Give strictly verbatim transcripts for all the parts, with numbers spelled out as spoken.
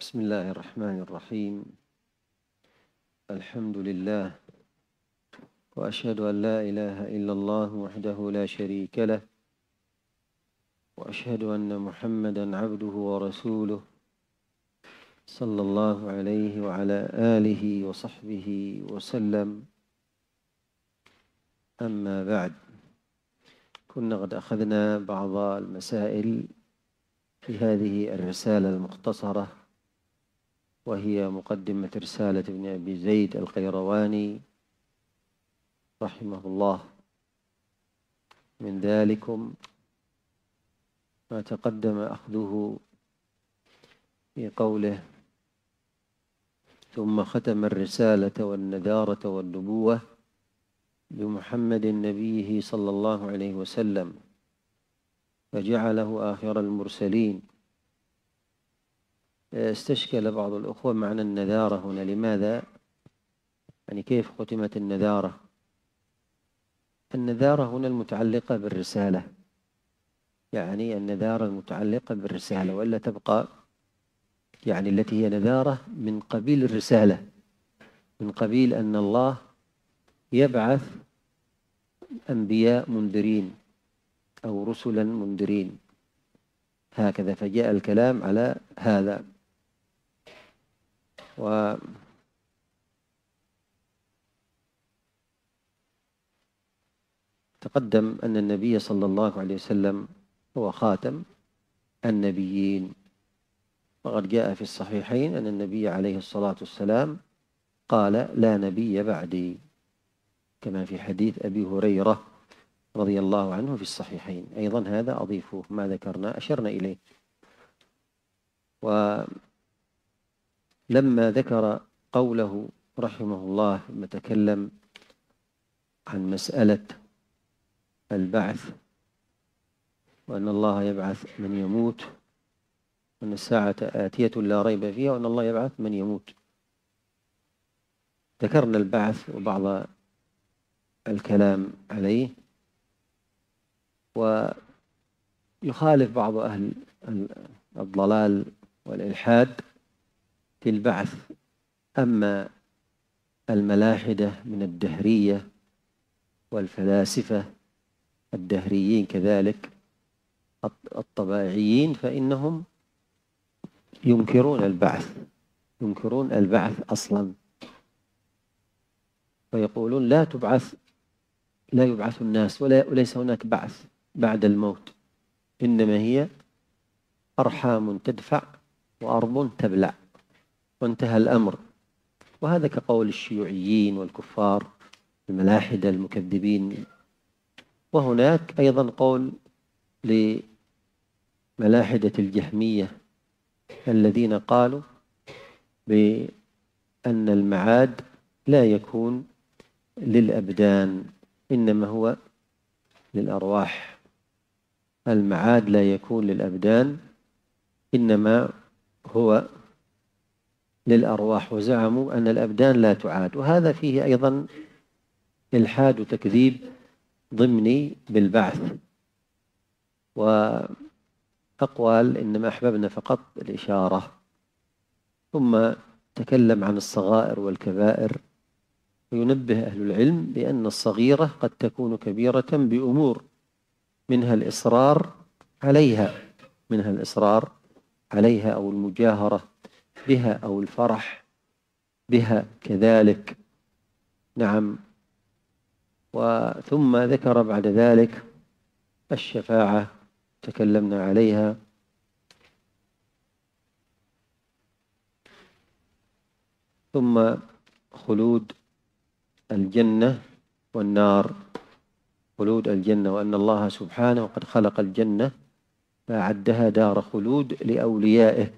بسم الله الرحمن الرحيم. الحمد لله، وأشهد أن لا إله إلا الله وحده لا شريك له، وأشهد أن محمدًا عبده ورسوله صلى الله عليه وعلى آله وصحبه وسلم. أما بعد، كنا قد أخذنا بعض المسائل في هذه الرسالة المختصرة، وهي مقدمة رسالة ابن أبي زيد القيرواني رحمه الله. من ذلكم ما تقدم أخذه في قوله: ثم ختم الرسالة والنذارة والنبوة بمحمد نبيه صلى الله عليه وسلم، فجعله آخر المرسلين. استشكل بعض الأخوة معنى النذارة هنا، لماذا؟ يعني كيف ختمت النذارة؟ النذارة هنا المتعلقة بالرسالة، يعني النذارة المتعلقة بالرسالة، وإلا تبقى يعني التي هي نذارة من قبيل الرسالة، من قبيل أن الله يبعث أنبياء منذرين أو رسلا منذرين، هكذا. فجاء الكلام على هذا. وتقدم أن النبي صلى الله عليه وسلم هو خاتم النبيين، وقد جاء في الصحيحين أن النبي عليه الصلاة والسلام قال: لا نبي بعدي، كما في حديث أبي هريرة رضي الله عنه في الصحيحين. أيضا هذا أضيفه، ما ذكرنا أشرنا إليه. ولما ذكر قوله رحمه الله لما تكلم عن مسألة البعث، وأن الله يبعث من يموت، وأن الساعة آتية لا ريب فيها، وأن الله يبعث من يموت، ذكرنا البعث وبعض الكلام عليه. ويخالف بعض أهل الضلال والإلحاد في البعث. أما الملاحدة من الدهرية والفلاسفة الدهريين كذلك الطبائعيين، فإنهم ينكرون البعث، ينكرون البعث أصلا، ويقولون لا تبعث لا يبعث الناس، ولا وليس هناك بعث بعد الموت، إنما هي أرحام تدفع وأرض تبلع، وانتهى الأمر. وهذا كقول الشيوعيين والكفار الملاحدة المكذبين. وهناك أيضا قول لملاحدة الجهمية الذين قالوا بأن المعاد لا يكون للأبدان، إنما هو للأرواح. المعاد لا يكون للأبدان، إنما هو للأرواح. وزعموا أن الأبدان لا تعاد، وهذا فيه أيضا إلحاد وتكذيب ضمني بالبعث. وأقوال إنما أحببنا فقط الإشارة. ثم تكلم عن الصغائر والكبائر، وينبه أهل العلم بأن الصغيرة قد تكون كبيرة بأمور، منها الإصرار عليها منها الإصرار عليها أو المجاهرة بها أو الفرح بها كذلك. نعم. وثم ذكر بعد ذلك الشفاعة، تكلمنا عليها. ثم خلود الجنة والنار، خلود الجنة، وأن الله سبحانه قد خلق الجنة فأعدها دار خلود لأوليائه،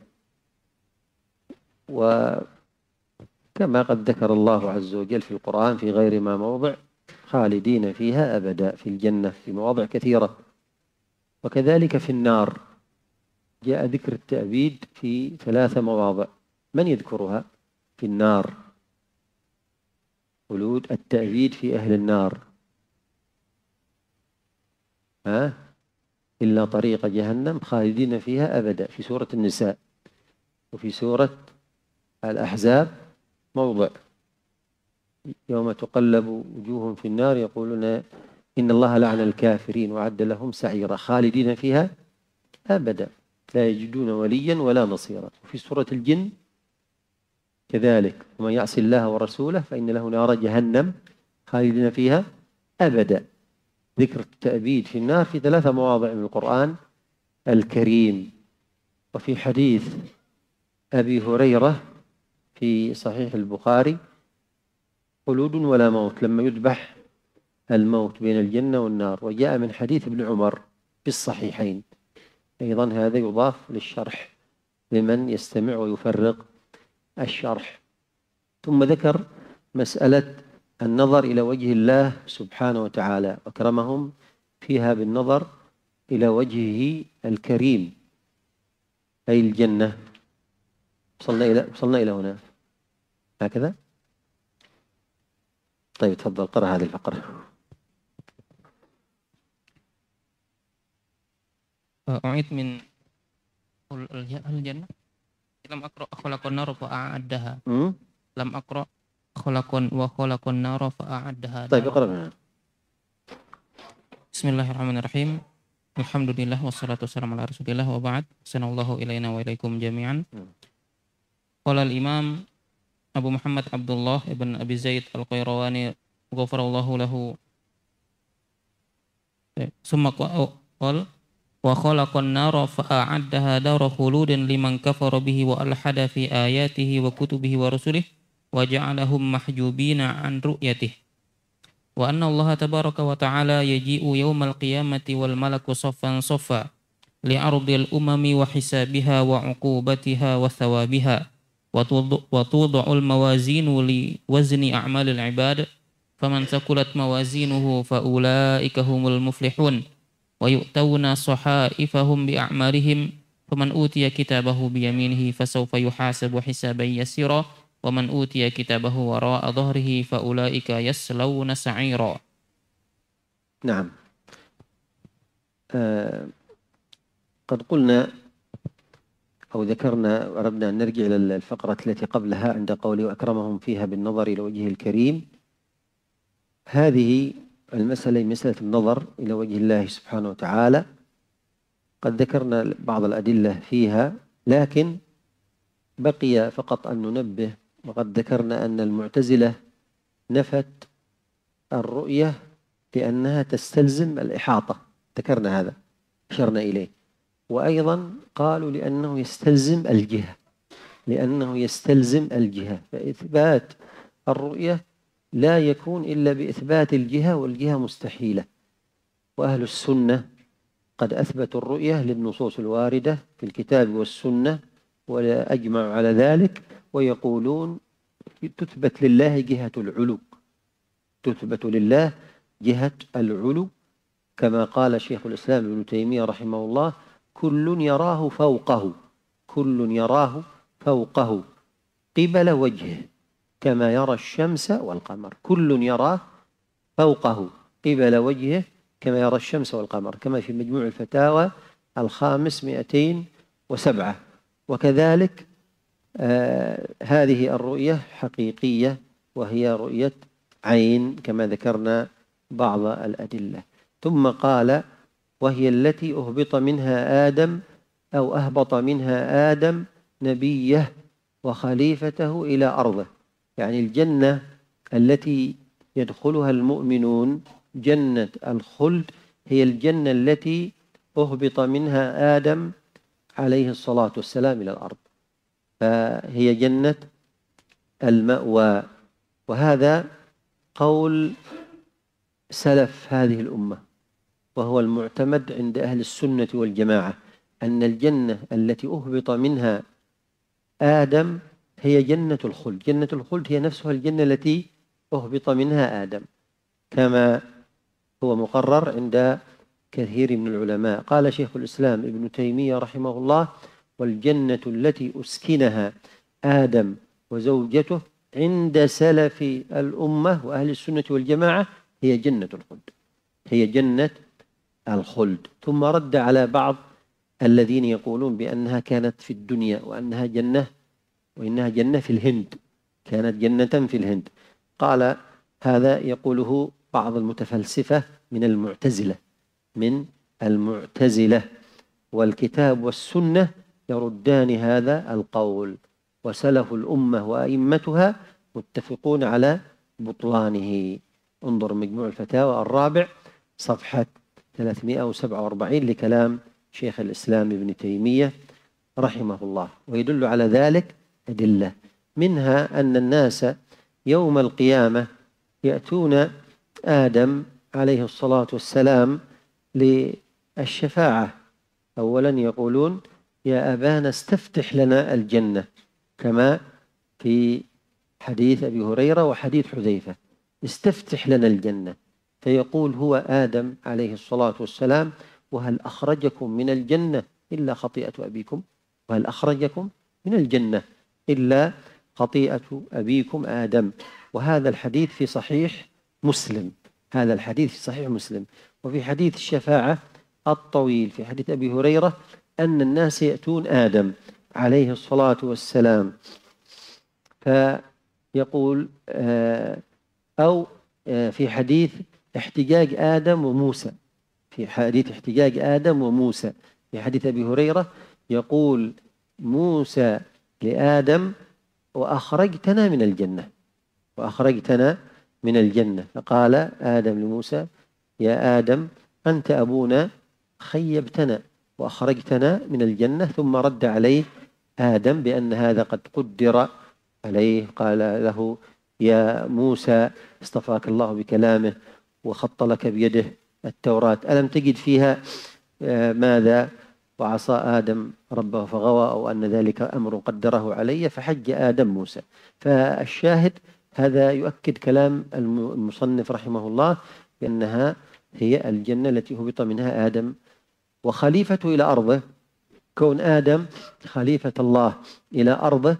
وكما قد ذكر الله عز وجل في القرآن في غير ما موضع: خالدين فيها أبدا، في الجنة في مواضع كثيرة. وكذلك في النار جاء ذكر التأبيد في ثلاث مواضع. من يذكرها في النار؟ خلود التأبيد في أهل النار، ها؟ إلا طريق جهنم خالدين فيها أبدا، في سورة النساء. وفي سورة الأحزاب موضع يوم تقلب وجوههم في النار يقولون إن الله لعن الكافرين وعد لهم سعيرا خالدين فيها أبدا لا يجدون وليا ولا نصيرا. وفي سورة الجن كذلك ومن يعص الله ورسوله فإن له نار جهنم خالدين فيها أبدا. ذكر التأبيد في النار في ثلاثة مواضع من القرآن الكريم. وفي حديث أبي هريرة في صحيح البخاري خلود ولا موت لما يذبح الموت بين الجنة والنار. وجاء من حديث ابن عمر في الصحيحين أيضا، هذا يضاف للشرح لمن يستمع ويفرق الشرح. ثم ذكر مسألة النظر إلى وجه الله سبحانه وتعالى وأكرمهم فيها بالنظر إلى وجهه الكريم أي الجنة. وصلنا إلى وصلنا إلى هنا هكذا. طيب تفضل قرأ هذه الفقرة. أعيد من الجنة لم أقرأ خلق النار فأعدها لم أقرأ خلق وخلق النار فأعدها. طيب اقرأ منها. بسم الله الرحمن الرحيم. الحمد لله والصلاة والسلام على رسول الله وبعد. أحسن الله إلينا وإليكم جميعا. قال الإمام أبو محمد عبد الله بن أبي زيد القيرواني غفر الله له ثم قال وخلق النار فأعدها دار خلود لمن كفر به وألحد في آياته وكتبه ورسله وجعلهم محجوبين عن رؤيته. وأن الله تبارك وتعالى يجيء يوم القيامة والملك صفا صفا لعرض الأمم وحسابها وعقوبتها وثوابها وتوضع الموازين لوزن أعمال العباد فمن ثقلت موازينه فأولئك هم المفلحون ويؤتون صحائفهم بأعمالهم فمن أوتي كتابه بيمينه فسوف يحاسب حسابا يسيرا ومن أوتي كتابه وراء ظهره فأولئك يصلون سعيرا. نعم. آه قد قلنا أو ذكرنا أردنا أن نرجع إلى الفقرة التي قبلها عند قوله وأكرمهم فيها بالنظر إلى وجهه الكريم. هذه المسألة مسألة النظر إلى وجه الله سبحانه وتعالى. قد ذكرنا بعض الأدلة فيها لكن بقي فقط أن ننبه. وقد ذكرنا أن المعتزلة نفت الرؤية لأنها تستلزم الإحاطة، ذكرنا هذا أشرنا إليه. وأيضا قالوا لأنه يستلزم الجهة لأنه يستلزم الجهة فإثبات الرؤية لا يكون إلا بإثبات الجهة والجهة مستحيلة. وأهل السنة قد أثبتوا الرؤية للنصوص الواردة في الكتاب والسنة ولا أجمع على ذلك، ويقولون تثبت لله جهة العلو تثبت لله جهة العلو كما قال شيخ الإسلام ابن تيمية رحمه الله كل يراه فوقه كل يراه فوقه قبل وجهه كما يرى الشمس والقمر. كل يراه فوقه قبل وجهه كما يرى الشمس والقمر كما في مجموع الفتاوى الخامس مئتين وسبعة. وكذلك آه هذه الرؤية حقيقية وهي رؤية عين كما ذكرنا بعض الأدلة. ثم قال وهي التي أهبط منها آدم أو أهبط منها آدم نبيه وخليفته إلى أرضه. يعني الجنة التي يدخلها المؤمنون جنة الخلد هي الجنة التي أهبط منها آدم عليه الصلاة والسلام إلى الأرض، فهي جنة المأوى. وهذا قول سلف هذه الأمة وهو المعتمد عند أهل السنة والجماعة أن الجنة التي أهبط منها آدم هي جنة الخلد. جنة الخلد هي نفسها الجنة التي أهبط منها آدم كما هو مقرر عند كثير من العلماء. قال شيخ الإسلام ابن تيمية رحمه الله والجنة التي أسكنها آدم وزوجته عند سلف الأمة وأهل السنة والجماعة هي جنة الخلد هي جنة الخلد. ثم رد على بعض الذين يقولون بأنها كانت في الدنيا وأنها جنة، وإنها جنة في الهند، كانت جنة في الهند. قال هذا يقوله بعض المتفلسفة من المعتزلة من المعتزلة والكتاب والسنة يردان هذا القول، وسلف الأمة وأئمتها متفقون على بطلانه. انظر مجموع الفتاوى الرابع صفحة ثلاثمائة وسبعة وأربعين لكلام شيخ الإسلام ابن تيمية رحمه الله. ويدل على ذلك أدلة، منها أن الناس يوم القيامة يأتون آدم عليه الصلاة والسلام للشفاعة. أولا يقولون يا أبانا استفتح لنا الجنة، كما في حديث أبي هريرة وحديث حذيفة، استفتح لنا الجنة. فيقول هو آدم عليه الصلاة والسلام وهل أخرجكم من الجنة إلا خطيئة أبيكم، وهل أخرجكم من الجنة إلا خطيئة أبيكم آدم. وهذا الحديث في صحيح مسلم، هذا الحديث في صحيح مسلم. وفي حديث الشفاعة الطويل في حديث أبي هريرة أن الناس يأتون آدم عليه الصلاة والسلام فيقول أو في حديث احتجاج آدم وموسى، في حديث احتجاج آدم وموسى في حديث أبي هريرة يقول موسى لآدم وأخرجتنا من الجنة، وأخرجتنا من الجنة. فقال آدم لموسى يا آدم أنت أبونا خيبتنا وأخرجتنا من الجنة. ثم رد عليه آدم بأن هذا قد قدر عليه، قال له يا موسى اصطفاك الله بكلامه وخط لك بيده التوراة، ألم تجد فيها ماذا وعصى آدم ربه فغوى، أو أن ذلك أمر قدره علي فحج آدم موسى. فالشاهد هذا يؤكد كلام المصنف رحمه الله بأنها هي الجنة التي هبط منها آدم وخليفته إلى أرضه. كون آدم خليفة الله إلى أرضه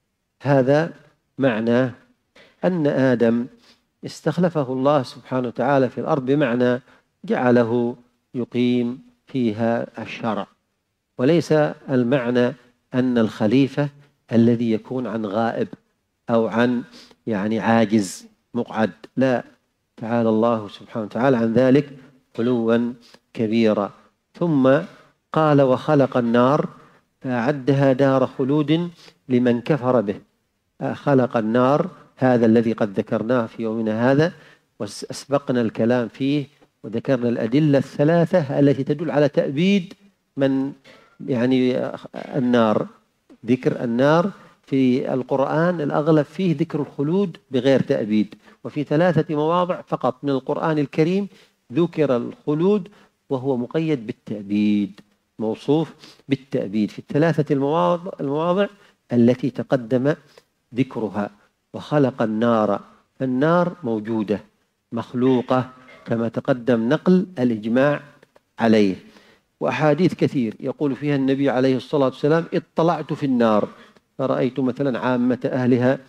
هذا معناه أن آدم استخلفه الله سبحانه وتعالى في الأرض، بمعنى جعله يقيم فيها الشرع، وليس المعنى أن الخليفة الذي يكون عن غائب أو عن يعني عاجز مقعد، لا، تعالى الله سبحانه وتعالى عن ذلك علوا كبيرا. ثم قال وخلق النار فأعدها دار خلود لمن كفر به. خلق النار هذا الذي قد ذكرناه في يومنا هذا وأسبقنا الكلام فيه، وذكرنا الأدلة الثلاثة التي تدل على تأبيد من يعني النار. ذكر النار في القرآن الأغلب فيه ذكر الخلود بغير تأبيد، وفي ثلاثة مواضع فقط من القرآن الكريم ذكر الخلود وهو مقيد بالتأبيد، موصوف بالتأبيد في الثلاثة المواضع, المواضع التي تقدم ذكرها. وخلق النار، فالنار موجودة مخلوقة كما تقدم نقل الإجماع عليه. وأحاديث كثير يقول فيها النبي عليه الصلاة والسلام اطلعت في النار فرأيت مثلا عامة أهلها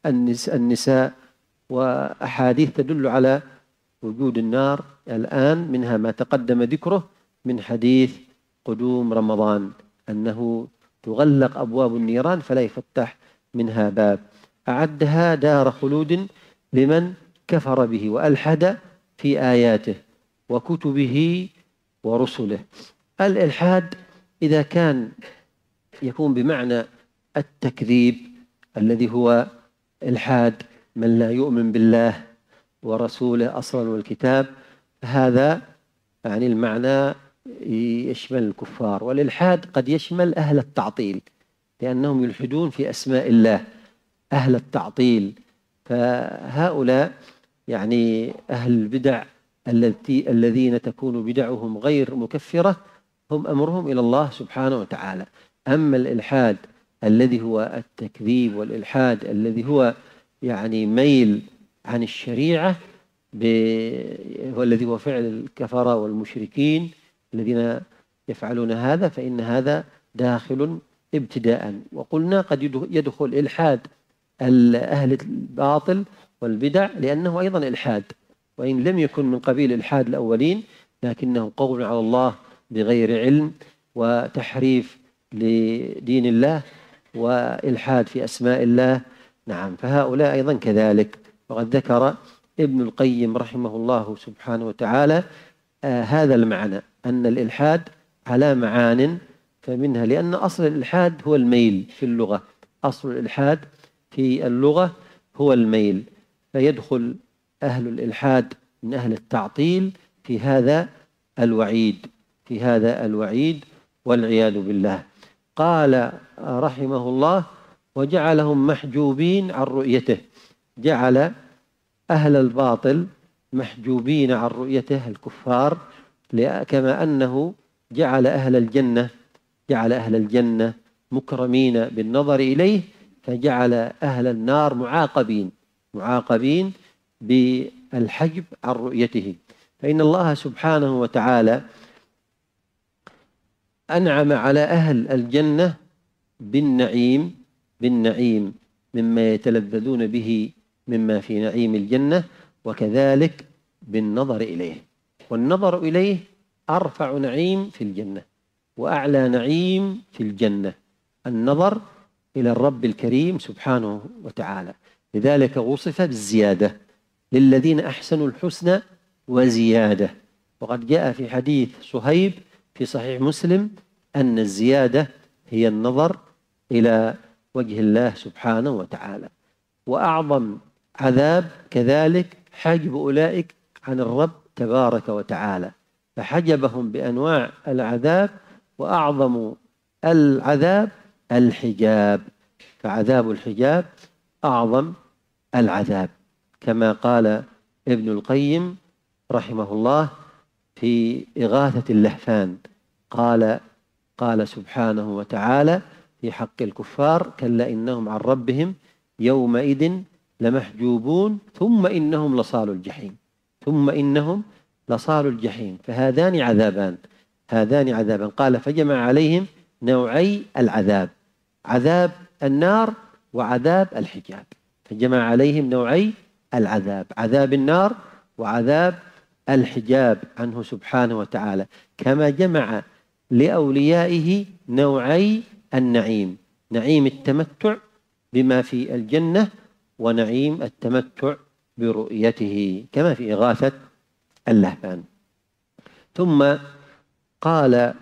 النساء، وأحاديث تدل على وجود النار الآن، منها ما تقدم ذكره من حديث قدوم رمضان أنه تغلق أبواب النيران فلا يفتح منها باب. أعدها دار خلود لمن كفر به وألحد في آياته وكتبه ورسله. الإلحاد إذا كان يكون بمعنى التكذيب الذي هو إلحاد من لا يؤمن بالله ورسوله أصلا والكتاب، هذا يعني المعنى يشمل الكفار. والإلحاد قد يشمل أهل التعطيل لأنهم يلحدون في أسماء الله، أهل التعطيل. فهؤلاء يعني أهل البدع التي الذين تكون بدعهم غير مكفرة هم أمرهم إلى الله سبحانه وتعالى. أما الإلحاد الذي هو التكذيب والإلحاد الذي هو يعني ميل عن الشريعة والذي هو فعل الكفرة والمشركين الذين يفعلون هذا، فإن هذا داخل ابتداء. وقلنا قد يدخل إلحاد أهل الباطل والبدع لأنه أيضا إلحاد، وإن لم يكن من قبيل إلحاد الأولين لكنه قول على الله بغير علم وتحريف لدين الله وإلحاد في أسماء الله. نعم، فهؤلاء أيضا كذلك. وقد ذكر ابن القيم رحمه الله سبحانه وتعالى آه هذا المعنى، أن الإلحاد على معان، فمنها لأن أصل الإلحاد هو الميل في اللغة، أصل الإلحاد في اللغة هو الميل، فيدخل أهل الإلحاد من أهل التعطيل في هذا الوعيد، في هذا الوعيد والعياذ بالله. قال رحمه الله: وجعلهم محجوبين عن رؤيته، جعل أهل الباطل محجوبين عن رؤيته الكفار، كما أنه جعل أهل الجنة جعل أهل الجنة مكرمين بالنظر إليه، فجعل أهل النار معاقبين معاقبين بالحجب عن رؤيته. فإن الله سبحانه وتعالى أنعم على أهل الجنة بالنعيم بالنعيم مما يتلذذون به مما في نعيم الجنة، وكذلك بالنظر إليه. والنظر إليه أرفع نعيم في الجنة وأعلى نعيم في الجنة، النظر إلى الرب الكريم سبحانه وتعالى. لذلك وصف بالزيادة: للذين أحسنوا الحسنى وزيادة. وقد جاء في حديث صهيب في صحيح مسلم أن الزيادة هي النظر إلى وجه الله سبحانه وتعالى. وأعظم عذاب كذلك حجب أولئك عن الرب تبارك وتعالى، فحجبهم بأنواع العذاب، وأعظم العذاب الحجاب، فعذاب الحجاب أعظم العذاب، كما قال ابن القيم رحمه الله في إغاثة اللهفان، قال قال سبحانه وتعالى في حق الكفار: كلا إنهم عن ربهم يومئذ لمحجوبون ثم إنهم لصالوا الجحيم ثم إنهم لصالوا الجحيم. فهذان عذابان هذان عذابان قال: فجمع عليهم نوعي العذاب، عذاب النار وعذاب الحجاب، فجمع عليهم نوعي العذاب، عذاب النار وعذاب الحجاب عنه سبحانه وتعالى، كما جمع لأوليائه نوعي النعيم: نعيم التمتع بما في الجنة ونعيم التمتع برؤيته، كما في إغاثة اللهفان. ثم قال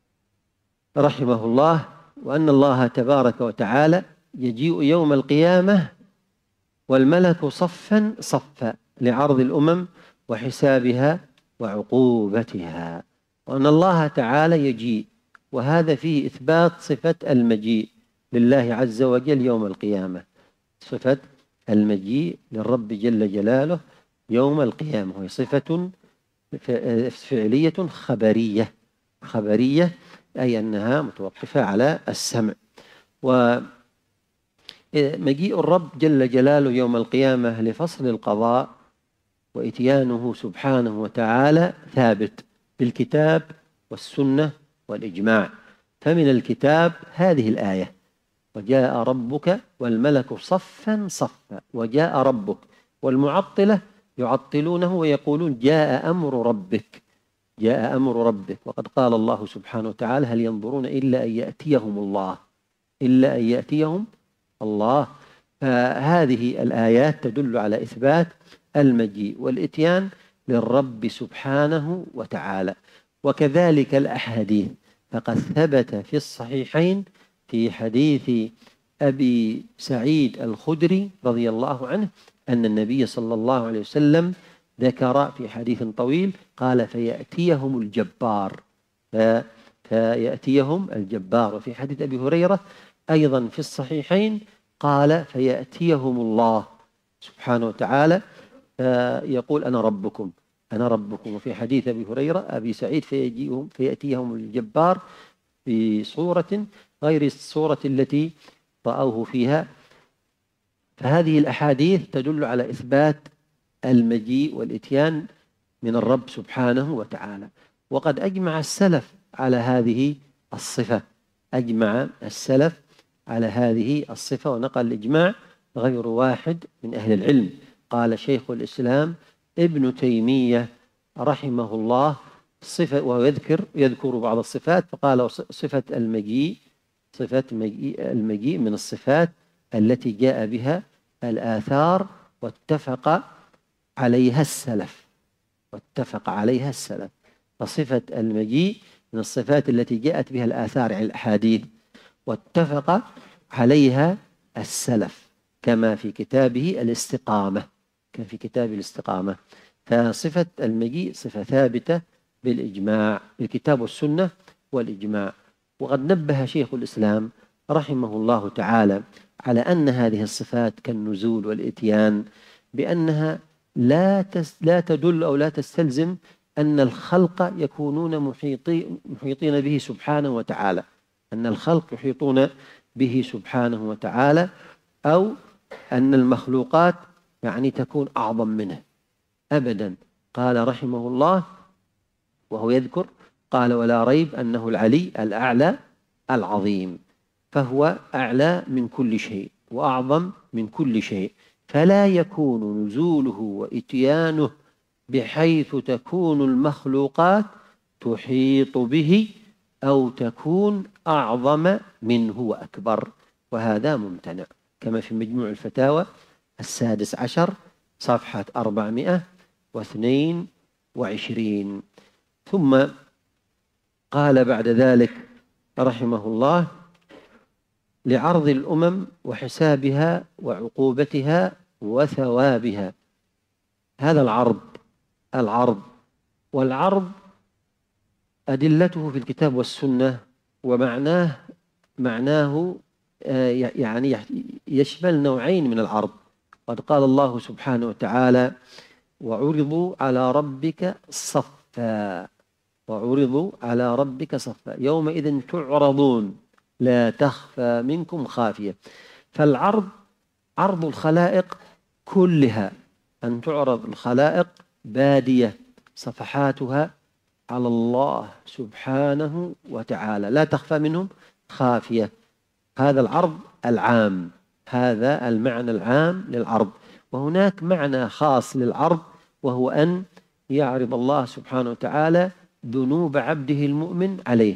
رحمه الله: وأن الله تبارك وتعالى يجيء يوم القيامة والملك صفا صفا لعرض الأمم وحسابها وعقوبتها. وأن الله تعالى يجيء، وهذا فيه إثبات صفة المجيء لله عز وجل يوم القيامة، صفة المجيء للرب جل جلاله يوم القيامة، وهي صفة فعلية خبرية خبرية أي أنها متوقفة على السمع. ومجيء الرب جل جلاله يوم القيامة لفصل القضاء وإتيانه سبحانه وتعالى ثابت بالكتاب والسنة والإجماع. فمن الكتاب هذه الآية: وجاء ربك والملك صفا صفا، وجاء ربك. والمعطلة يعطلونه ويقولون جاء أمر ربك جاء أمر ربك وقد قال الله سبحانه وتعالى: هل ينظرون إلا أن يأتيهم الله إلا أن يأتيهم الله. فهذه الآيات تدل على إثبات المجيء والإتيان للرب سبحانه وتعالى. وكذلك الأحاديث، فقد ثبت في الصحيحين في حديث أبي سعيد الخدري رضي الله عنه أن النبي صلى الله عليه وسلم ذكر في حديث طويل قال: فيأتيهم الجبار فيأتيهم الجبار. وفي حديث أبي هريرة أيضا في الصحيحين قال: فيأتيهم الله سبحانه وتعالى يقول: أنا ربكم أنا ربكم. وفي حديث أبي هريرة أبي سعيد فيجيهم فيأتيهم الجبار بصورة غير الصورة التي رأوه فيها. فهذه الأحاديث تدل على إثبات المجيء والإتيان من الرب سبحانه وتعالى. وقد أجمع السلف على هذه الصفة أجمع السلف على هذه الصفة ونقل الإجماع غير واحد من أهل العلم. قال شيخ الإسلام ابن تيمية رحمه الله: صفة، ويذكر يذكر بعض الصفات، فقال صفة المجيء، صفة المجيء من الصفات التي جاء بها الآثار واتفق عليها السلف، واتفق عليها السلف. فصفة المجيء من الصفات التي جاءت بها الآثار عن الأحاديث واتفق عليها السلف، كما في كتابه الاستقامة، كما في كتاب الاستقامة. فصفة المجيء صفة ثابتة بالإجماع، بالكتاب والسنة والإجماع. وقد نبه شيخ الإسلام رحمه الله تعالى على أن هذه الصفات كالنزول والإتيان بأنها لا لا تدل أو لا تستلزم أن الخلق يكونون محيطين محيطين به سبحانه وتعالى، أن الخلق يحيطون به سبحانه وتعالى، أو أن المخلوقات يعني تكون أعظم منه، أبدا. قال رحمه الله وهو يذكر، قال: ولا ريب أنه العلي الأعلى العظيم، فهو أعلى من كل شيء وأعظم من كل شيء، فلا يكون نزوله وإتيانه بحيث تكون المخلوقات تحيط به أو تكون أعظم منه وأكبر، وهذا ممتنع، كما في مجموع الفتاوى السادس عشر صفحة أربعمائة واثنين وعشرين. ثم قال بعد ذلك رحمه الله: لعرض الأمم وحسابها وعقوبتها وثوابها. هذا العرض، العرض والعرض أدلته في الكتاب والسنة، ومعناه معناه يعني يشمل نوعين من العرض. قد قال الله سبحانه وتعالى: وعرضوا على ربك صفا، وعرضوا على ربك صفا يومئذ تعرضون لا تخفى منكم خافية. فالعرض عرض الخلائق كلها، أن تعرض الخلائق بادية صفحاتها على الله سبحانه وتعالى لا تخفى منهم خافية. هذا العرض العام، هذا المعنى العام للعرض. وهناك معنى خاص للعرض، وهو أن يعرض الله سبحانه وتعالى ذنوب عبده المؤمن عليه،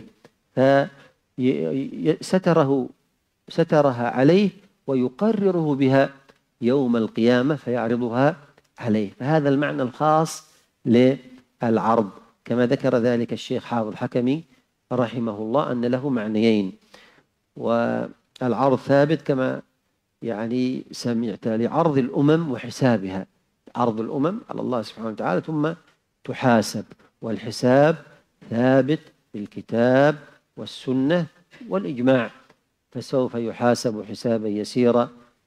فستره سترها عليه ويقرره بها يوم القيامة فيعرضها عليه. فهذا المعنى الخاص للعرض، كما ذكر ذلك الشيخ حافظ حكمي رحمه الله أن له معنيين. والعرض ثابت كما يعني سمعت لعرض الأمم وحسابها، عرض الأمم على الله سبحانه وتعالى ثم تحاسب، والحساب ثابت في الكتاب والسنة والإجماع، فسوف يحاسب حسابا يسيرا.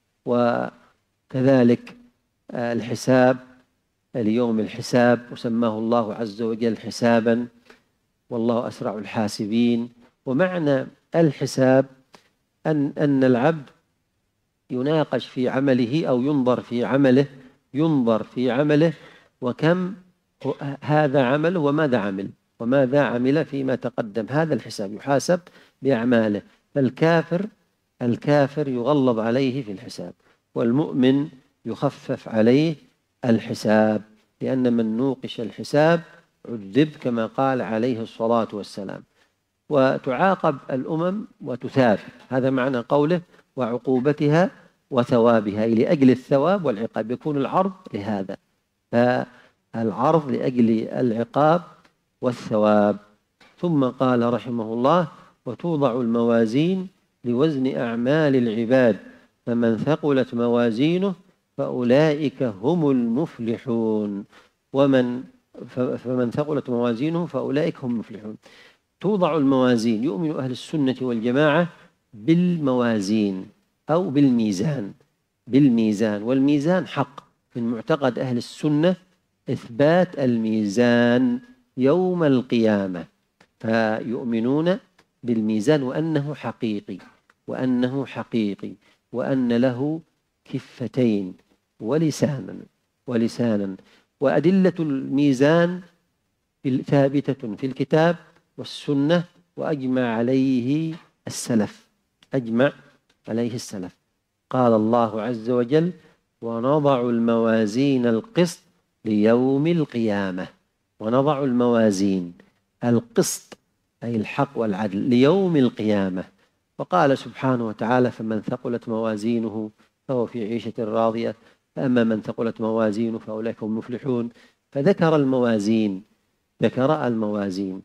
وكذلك الحساب، اليوم الحساب، وسماه الله عز وجل حسابا، والله أسرع الحاسبين. ومعنى الحساب أن أن العبد يناقش في عمله أو ينظر في عمله، ينظر في عمله وكم هذا عمل وماذا عمل وماذا عمل فيما تقدم. هذا الحساب، يحاسب بأعماله. فالكافر الكافر يغلظ عليه في الحساب، والمؤمن يخفف عليه الحساب، لأن من نوقش الحساب عذب كما قال عليه الصلاة والسلام. وتعاقب الأمم وتثاب، هذا معنى قوله وعقوبتها وثوابها، لأجل الثواب والعقاب، يكون العرض لهذا، فالعرض لأجل العقاب والثواب. ثم قال رحمه الله: وتوضع الموازين لوزن أعمال العباد، فمن ثقلت موازينه فأولئك هم المفلحون، ومن فمن ثقلت موازينه فأولئك هم المفلحون. توضع الموازين، يؤمن أهل السنة والجماعة بالموازين أو بالميزان، بالميزان، والميزان حق. من معتقد أهل السنة إثبات الميزان يوم القيامة، فيؤمنون بالميزان وأنه حقيقي، وأنه حقيقي وأن له كفتين ولسانا ولسانا وأدلة الميزان ثابتة في الكتاب والسنة، وأجمع عليه السلف، أجمع عليه السلف. قال الله عز وجل: ونضع الموازين القسط ليوم القيامة. ونضع الموازين، القسط أي الحق والعدل ليوم القيامة. وقال سبحانه وتعالى: فمن ثقلت موازينه فهو في عيشة راضية، فأما من ثقلت موازينه فأولئك هم المفلحون. فذكر الموازين، ذكر الموازين.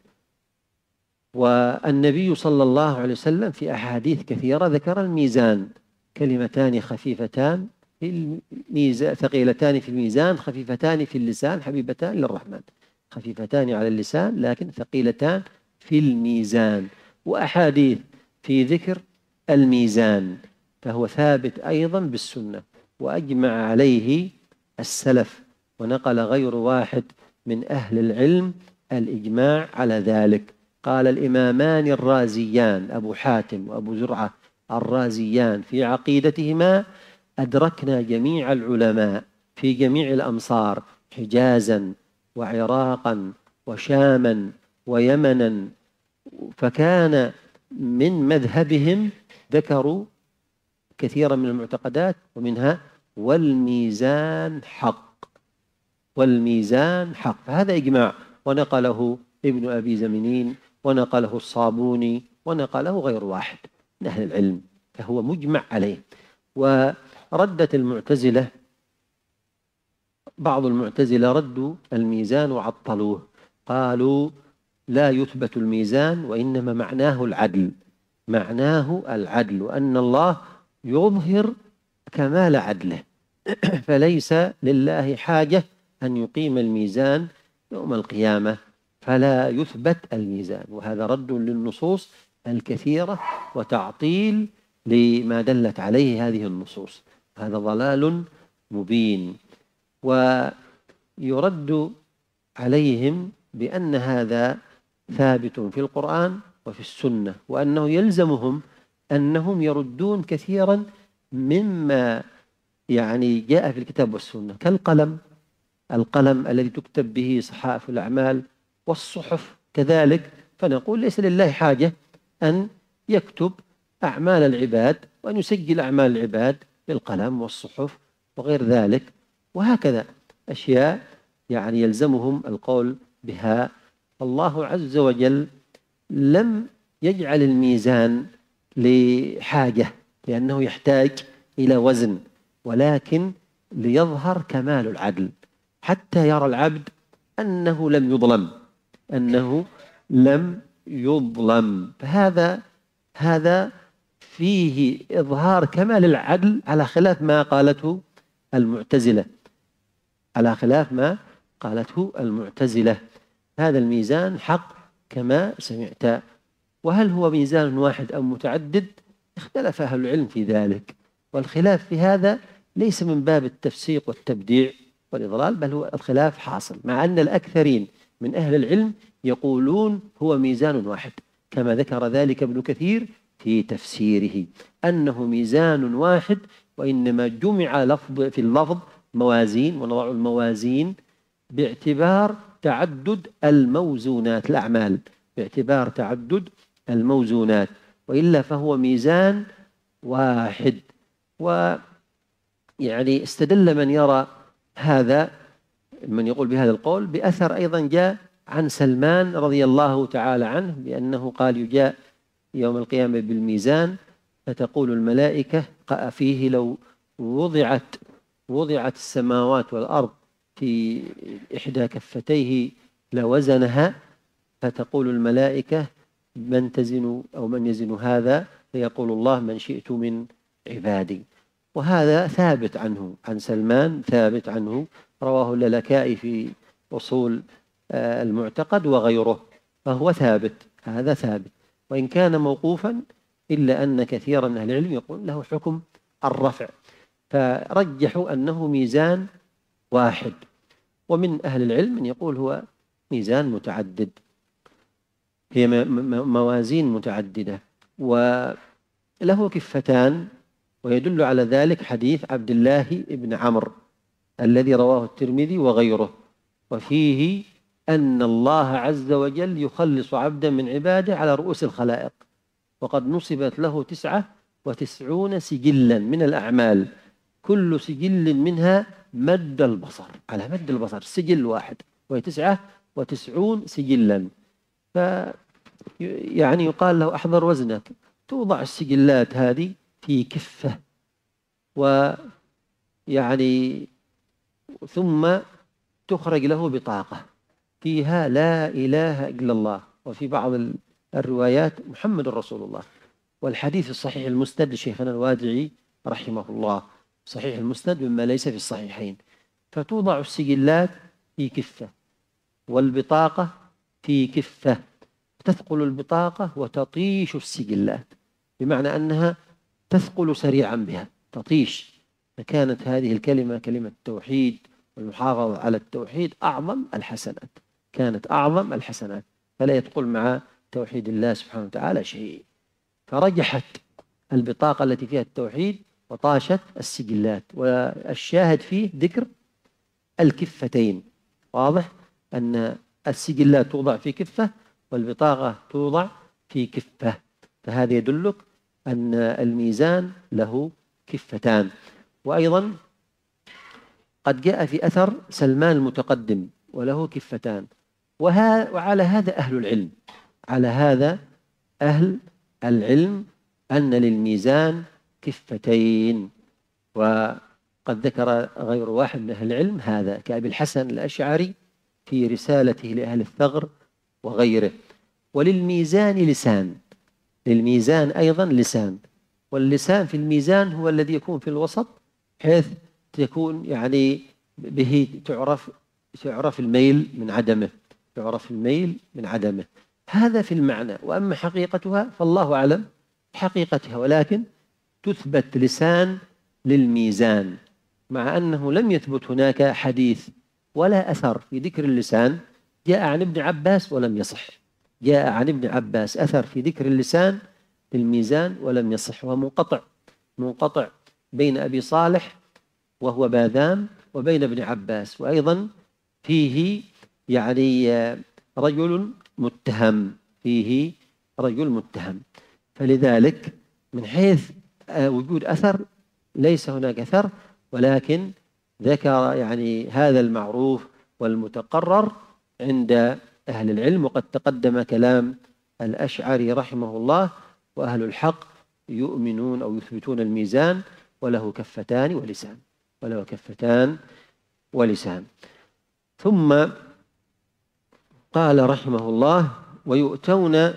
والنبي صلى الله عليه وسلم في أحاديث كثيرة ذكر الميزان: كلمتان خفيفتان في الميزان ثقيلتان في الميزان خفيفتان في اللسان حبيبتان للرحمن. خفيفتان على اللسان لكن ثقيلتان في الميزان. وأحاديث في ذكر الميزان، فهو ثابت أيضا بالسنة، وأجمع عليه السلف، ونقل غير واحد من أهل العلم الإجماع على ذلك. قال الإمامان الرازيان أبو حاتم وأبو زرعة الرازيان في عقيدتهما: أدركنا جميع العلماء في جميع الأمصار حجازا وعراقا وشاما ويمنا، فكان من مذهبهم ذكروا كثيرا من المعتقدات، ومنها والميزان حق، والميزان حق. فهذا إجماع، ونقله ابن أبي زمنين، ونقله الصابوني، ونقله غير واحد من أهل العلم، فهو مجمع عليه. وردت المعتزلة، بعض المعتزلة ردوا الميزان وعطلوه، قالوا لا يثبت الميزان، وإنما معناه العدل، معناه العدل، وأن الله يظهر كمال عدله، فليس لله حاجة أن يقيم الميزان يوم القيامة، فلا يثبت الميزان. وهذا رد للنصوص الكثيرة وتعطيل لما دلت عليه هذه النصوص، هذا ضلال مبين. ويرد عليهم بأن هذا ثابت في القرآن وفي السنة، وأنه يلزمهم أنهم يردون كثيرا مما يعني جاء في الكتاب والسنة، كالقلم، القلم الذي تكتب به صحائف الأعمال، والصحف كذلك. فنقول ليس لله حاجة أن يكتب أعمال العباد وأن يسجل أعمال العباد بالقلم والصحف وغير ذلك، وهكذا أشياء يعني يلزمهم القول بها. الله عز وجل لم يجعل الميزان لحاجة لأنه يحتاج إلى وزن، ولكن ليظهر كمال العدل، حتى يرى العبد أنه لم يظلم، أنه لم يظلم. فهذا هذا فيه إظهار كمال العدل، على خلاف ما قالته المعتزلة، على خلاف ما قالته المعتزلة. هذا الميزان حق كما سمعت. وهل هو ميزان واحد أو متعدد؟ اختلف أهل العلم في ذلك، والخلاف في هذا ليس من باب التفسيق والتبديع والإضلال، بل هو الخلاف حاصل، مع أن الأكثرين من أهل العلم يقولون هو ميزان واحد، كما ذكر ذلك ابن كثير في تفسيره أنه ميزان واحد، وإنما جمع لفظ في اللفظ موازين، ونضع الموازين باعتبار تعدد الموزونات، الأعمال باعتبار تعدد الموزونات، وإلا فهو ميزان واحد. ويعني استدل من يرى هذا، من يقول بهذا القول، بأثر أيضا جاء عن سلمان رضي الله تعالى عنه بأنه قال: يجاء يوم القيامة بالميزان فتقول الملائكة فيه لو وضعت وضعت السماوات والأرض في إحدى كفتيه لوزنها، فتقول الملائكة: من تزن أو من يزن هذا؟ فيقول الله: من شئت من عبادي. وهذا ثابت عنه، عن سلمان ثابت عنه، رواه اللالكائي في أصول المعتقد وغيره، فهو ثابت، هذا ثابت، وإن كان موقوفا إلا أن كثيرا من أهل العلم يقول له حكم الرفع، فرجحوا أنه ميزان واحد. ومن أهل العلم من يقول هو ميزان متعدد، هي موازين متعددة وله كفتان. ويدل على ذلك حديث عبد الله بن عمرو الذي رواه الترمذي وغيره، وفيه أن الله عز وجل يخلص عبدا من عباده على رؤوس الخلائق، وقد نصبت له تسعة وتسعون سجلا من الأعمال، كل سجل منها مد البصر، على مد البصر سجل واحد، وهي تسعة وتسعون سجلا. ف يعني يقال له أحضر وزنك، توضع السجلات هذه في كفة، ويعني ثم تخرج له بطاقة فيها لا إله إلا الله، وفي بعض الروايات محمد رسول الله. والحديث الصحيح المسند لشيخنا الوادعي رحمه الله، صحيح المسند مما ليس في الصحيحين. فتوضع السجلات في كفة والبطاقة في كفة، تثقل البطاقة وتطيش السجلات، بمعنى أنها تثقل سريعا بها، تطيش. فكانت هذه الكلمة كلمة التوحيد والمحافظة على التوحيد أعظم الحسنات، كانت أعظم الحسنات، فلا يدخل مع توحيد الله سبحانه وتعالى شيء. فرجحت البطاقة التي فيها التوحيد وطاشت السجلات. والشاهد فيه ذكر الكفتين، واضح أن السجلات توضع في كفة والبطاقة توضع في كفة، فهذا يدلك أن الميزان له كفتان. وأيضا قد جاء في أثر سلمان المتقدم وله كفتان. وعلى هذا أهل العلم، على هذا أهل العلم أن للميزان كفتين. وقد ذكر غير واحد من أهل العلم هذا، كأبي الحسن الأشعري في رسالته لأهل الثغر وغيره. وللميزان لسان، للميزان أيضا لسان، واللسان في الميزان هو الذي يكون في الوسط، حيث تكون يعني به تعرف تعرف الميل من عدمه، تعرف الميل من عدمه. هذا في المعنى. وأما حقيقتها فالله أعلم حقيقتها، ولكن تثبت لسان للميزان، مع أنه لم يثبت هناك حديث ولا أثر في ذكر اللسان. جاء عن ابن عباس ولم يصح، جاء عن ابن عباس أثر في ذكر اللسان للميزان ولم يصح، ومنقطع منقطع بين أبي صالح وهو باذام وبين ابن عباس. وأيضا فيه يعني رجل متهم، فيه رجل متهم. فلذلك من حيث وجود أثر ليس هناك أثر، ولكن ذكر يعني هذا المعروف والمتقرر عند أهل العلم. وقد تقدم كلام الأشعري رحمه الله: وأهل الحق يؤمنون أو يثبتون الميزان وله كفتان ولسان، وله كفتان ولسان. ثم قال رحمه الله: ويؤتون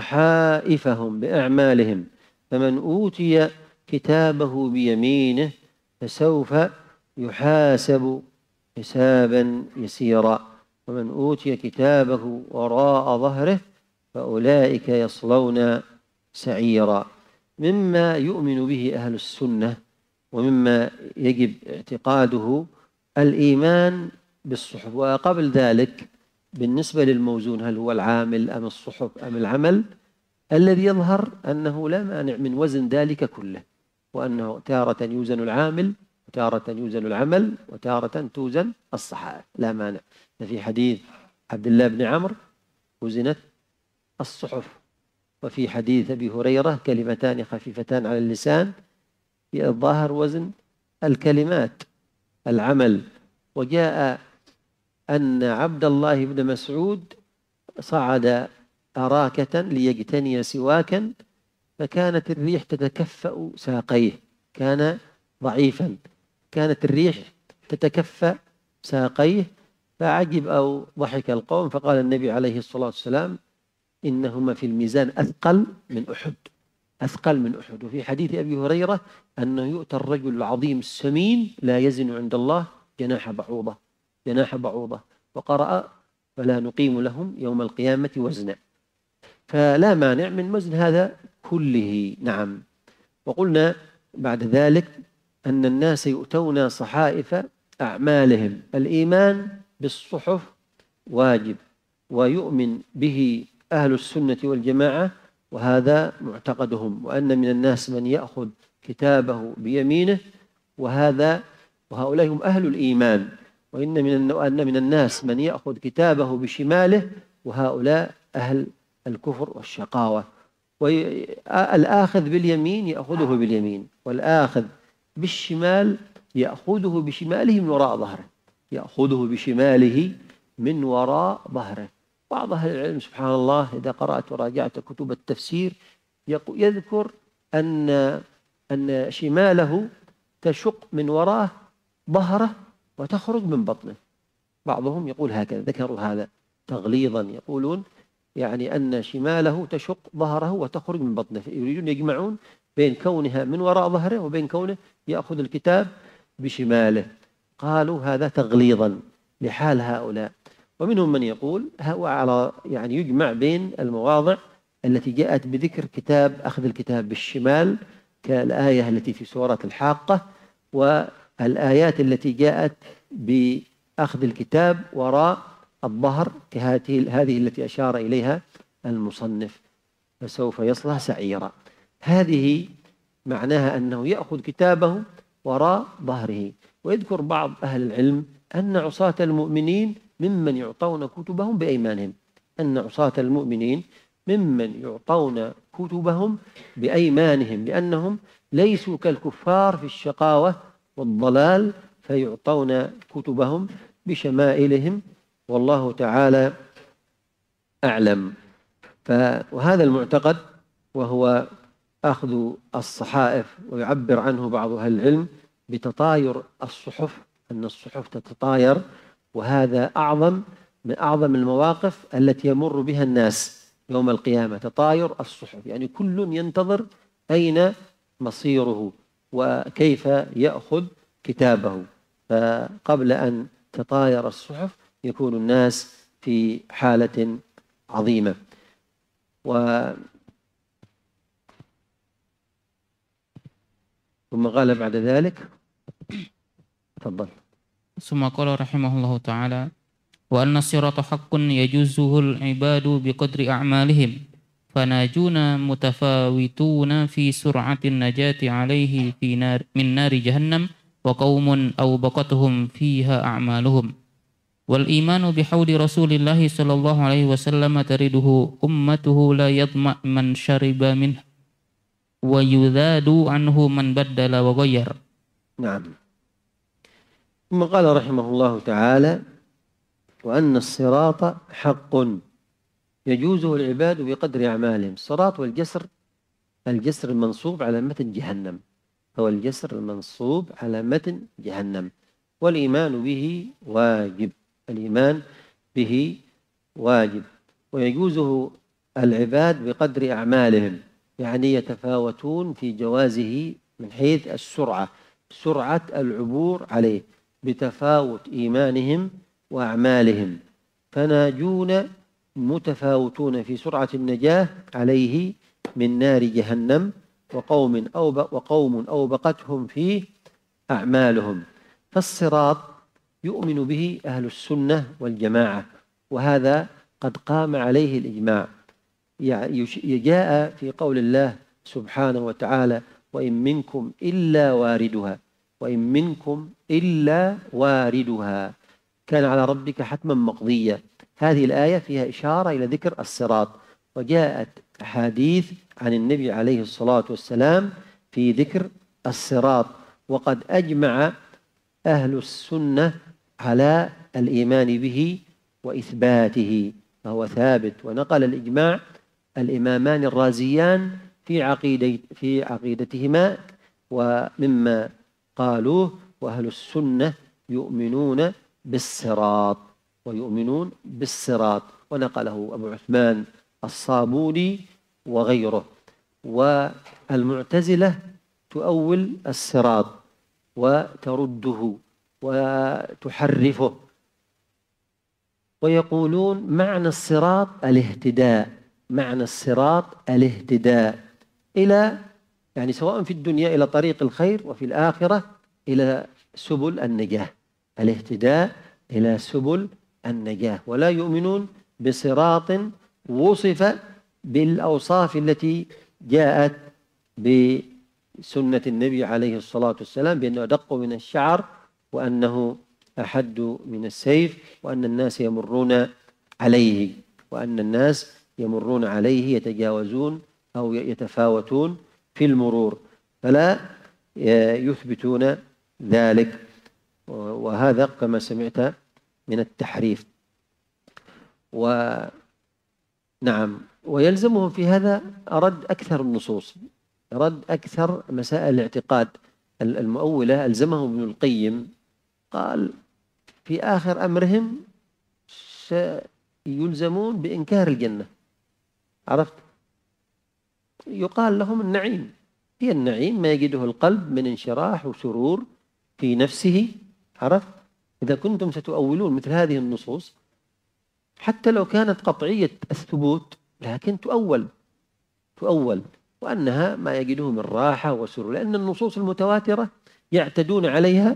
صحائفهم بأعمالهم، فمن أوتي كتابه بيمينه فسوف يحاسب حسابا يسيرا، ومن أوتي كتابه وراء ظهره فأولئك يصلون سعيرا. مما يؤمن به أهل السنة ومما يجب اعتقاده الإيمان بالصحف. وقبل ذلك بالنسبة للموزون، هل هو العامل أم الصحف أم العمل؟ الذي يظهر أنه لا مانع من وزن ذلك كله، وأنه تارة يوزن العامل وتارة يوزن العمل وتارة توزن الصحائف، لا مانع. ففي حديث عبد الله بن عمرو وزنت الصحف، وفي حديث أبي هريرة كلمتان خفيفتان على اللسان، الظاهر وزن الكلمات العمل. وجاء أن عبد الله بن مسعود صعد أراكة ليجتني سواكا، فكانت الريح تتكفأ ساقيه، كان ضعيفا، كانت الريح تتكفأ ساقيه، فعجب أو ضحك القوم، فقال النبي عليه الصلاة والسلام: إنهما في الميزان أثقل من أحد، أثقل من أحد. وفي حديث أبي هريرة أنه يؤتى الرجل العظيم السمين لا يزن عند الله جناح بعوضة، جناح بعوضة، وقرأ: فلا نقيم لهم يوم القيامة وزنا. فلا مانع من وزن هذا كله. نعم. وقلنا بعد ذلك أن الناس يؤتون صحائف أعمالهم. الإيمان بالصحف واجب، ويؤمن به أهل السنة والجماعة، وهذا معتقدهم. وأن من الناس من يأخذ كتابه بيمينه، وهذا وهؤلاء هم أهل الإيمان. وإن من أن من الناس من يأخذ كتابه بشماله، وهؤلاء أهل الكفر والشقاوة. والآخذ باليمين يأخذه باليمين، والآخذ بالشمال يأخذه بشماله من وراء ظهره، يأخذه بشماله من وراء ظهره. بعض أهل العلم سبحان الله إذا قرأت وراجعت كتب التفسير يذكر أن أن شماله تشق من وراه ظهره وتخرج من بطنه. بعضهم يقول هكذا، ذكروا هذا تغليظا، يقولون يعني أن شماله تشق ظهره وتخرج من بطنه، يريدون يجمعون بين كونها من وراء ظهره وبين كونه يأخذ الكتاب بشماله. قالوا هذا تغليظا لحال هؤلاء. ومنهم من يقول هو على يعني يجمع بين المواضع التي جاءت بذكر كتاب أخذ الكتاب بالشمال كالآية التي في سورة الحاقة، والآيات التي جاءت بأخذ الكتاب وراء الظهر كهذه هذه التي أشار إليها المصنف فسوف يصلى سعيرا. هذه معناها أنه يأخذ كتابه وراء ظهره. ويذكر بعض أهل العلم أن عصاة المؤمنين ممن يعطون كتبهم بأيمانهم، أن عصاة المؤمنين ممن يعطون كتبهم بأيمانهم، لأنهم ليسوا كالكفار في الشقاوة والضلال فيعطون كتبهم بشمائلهم، والله تعالى أعلم. وهذا المعتقد وهو أخذ الصحائف، ويعبر عنه بعض أهل العلم بتطاير الصحف، أن الصحف تتطاير، وهذا أعظم من أعظم المواقف التي يمر بها الناس يوم القيامة، تطاير الصحف، يعني كل ينتظر أين مصيره وكيف يأخذ كتابه. فقبل أن تطاير الصحف يكون الناس في حالة عظيمة. و ثم قال بعد ذلك تفضل. ثم قال رحمه الله تعالى: وأن الصراط حق يجوزه العباد بقدر أعمالهم، فناجون متفاوتون في سرعة النجاة عليه في نار من نار جهنم، وقوم أوبقتهم فيها أعمالهم. والإيمان بحوض رسول الله صلى الله عليه وسلم ترده أمته لا يظمأ من شرب منه، ويذاد عنه من بدل وغير. نعم. ثم قال رحمه الله تعالى: وأن الصراط حق يجوزه العباد بقدر أعمالهم. الصراط والجسر، الجسر المنصوب على متن جهنم، هو الجسر المنصوب على متن جهنم، والإيمان به واجب، الإيمان به واجب. ويجوزه العباد بقدر أعمالهم، يعني يتفاوتون في جوازه من حيث السرعة، سرعة العبور عليه بتفاوت إيمانهم وأعمالهم. فناجون متفاوتون في سرعة النجاة عليه من نار جهنم، وقوم أو وقوم أوبقتهم فيه أعمالهم. فالصراط يؤمن به أهل السنة والجماعة، وهذا قد قام عليه الإجماع. جاء في قول الله سبحانه وتعالى: وإن منكم إلا واردها، وإن منكم إلا واردها كان على ربك حتما مقضيا. هذه الآية فيها إشارة إلى ذكر الصراط، وجاءت أحاديث عن النبي عليه الصلاة والسلام في ذكر الصراط، وقد أجمع أهل السنة على الإيمان به وإثباته، فهو ثابت. ونقل الإجماع الإمامان الرازيان في عقيدة في عقيدتهما، ومما قالوه: وأهل السنة يؤمنون بالصراط، ويؤمنون بالصراط. ونقله أبو عثمان الصابوني وغيره. والمعتزلة تؤول الصراط وترده وتحرفه، ويقولون معنى الصراط الاهتداء، معنى الصراط الاهتداء إلى يعني سواء في الدنيا إلى طريق الخير، وفي الآخرة إلى سبل النجاة، الاهتداء إلى سبل النجاة. ولا يؤمنون بصراط وصف بالأوصاف التي جاءت بسنة النبي عليه الصلاة والسلام، بأنه أدق من الشعر، وأنه أحد من السيف، وأن الناس يمرون عليه، وأن الناس يمرون عليه يتجاوزون أو يتفاوتون في المرور، فلا يثبتون ذلك. وهذا كما سمعت من التحريف. نعم، ويلزمهم في هذا رد أكثر النصوص، رد أكثر مسائل الاعتقاد المؤولة. ألزمهم ابن القيم، قال في آخر أمرهم سيلزمون بإنكار الجنة. عرفت؟ يقال لهم النعيم، هي النعيم ما يجده القلب من انشراح وسرور في نفسه. عرفت؟ إذا كنتم ستؤولون مثل هذه النصوص حتى لو كانت قطعية الثبوت، لكن تؤول تؤول وأنها ما يجده من راحة وسرور، لأن النصوص المتواترة يعتدون عليها